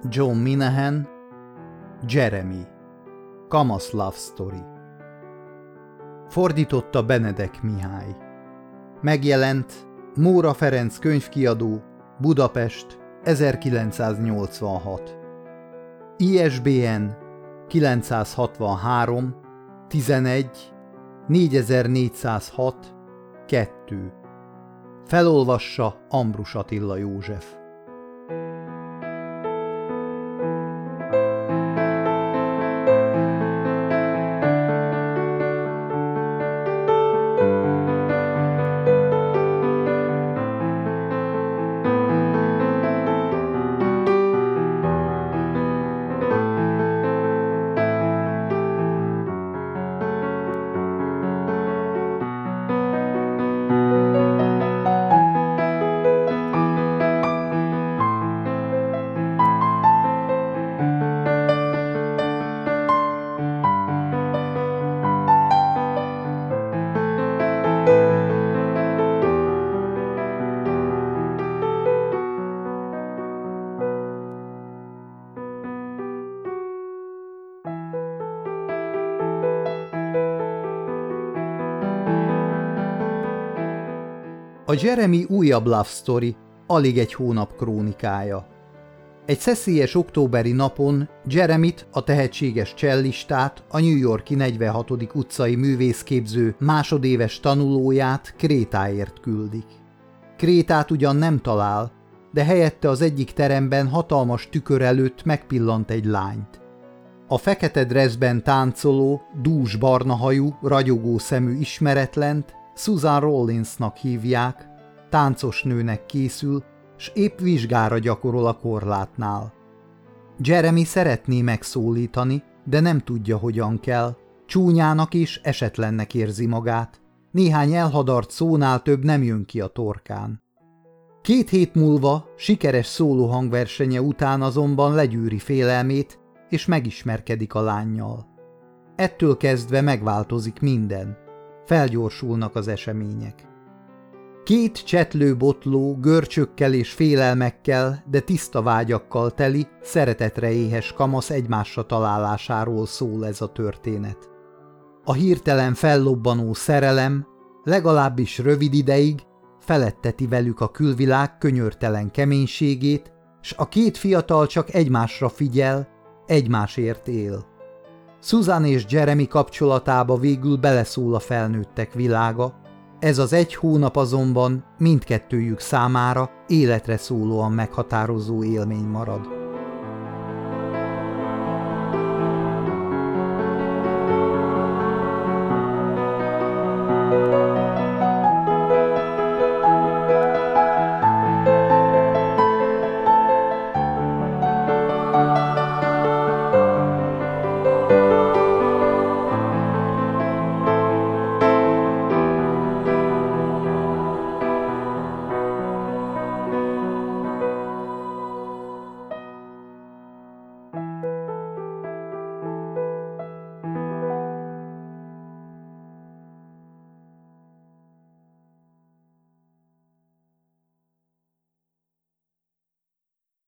John Minahan, Jeremy, Kamasz Love Story. Fordította Benedek Mihály. Megjelent Móra Ferenc könyvkiadó, Budapest, 1986. ISBN 963 11 4406 2. Felolvassa Ambrus Attila József. A Jeremy újabb love story, alig egy hónap krónikája. Egy szeszélyes októberi napon Jeremyt, a tehetséges csellistát, a New York-i 46. utcai művészképző másodéves tanulóját Krétáért küldik. Krétát ugyan nem talál, de helyette az egyik teremben hatalmas tükör előtt megpillant egy lányt. A fekete dresszben táncoló, dús barna hajú, ragyogó szemű ismeretlent Susan Rollinsnak hívják, táncos nőnek készül, s épp vizsgára gyakorol a korlátnál. Jeremy szeretné megszólítani, de nem tudja, hogyan kell. Csúnyának és esetlennek érzi magát. Néhány elhadart szónál több nem jön ki a torkán. 2 hét múlva, sikeres szólóhangversenye után azonban legyűri félelmét, és megismerkedik a lánnyal. Ettől kezdve megváltozik minden. Felgyorsulnak az események. 2 csetlő-botló, görcsökkel és félelmekkel, de tiszta vágyakkal teli, szeretetre éhes kamasz egymásra találásáról szól ez a történet. A hirtelen fellobbanó szerelem, legalábbis rövid ideig, feletteti velük a külvilág könyörtelen keménységét, s a 2 fiatal csak egymásra figyel, egymásért él. Susan és Jeremy kapcsolatába végül beleszól a felnőttek világa, ez az 1 hónap azonban mindkettőjük számára életre szólóan meghatározó élmény marad.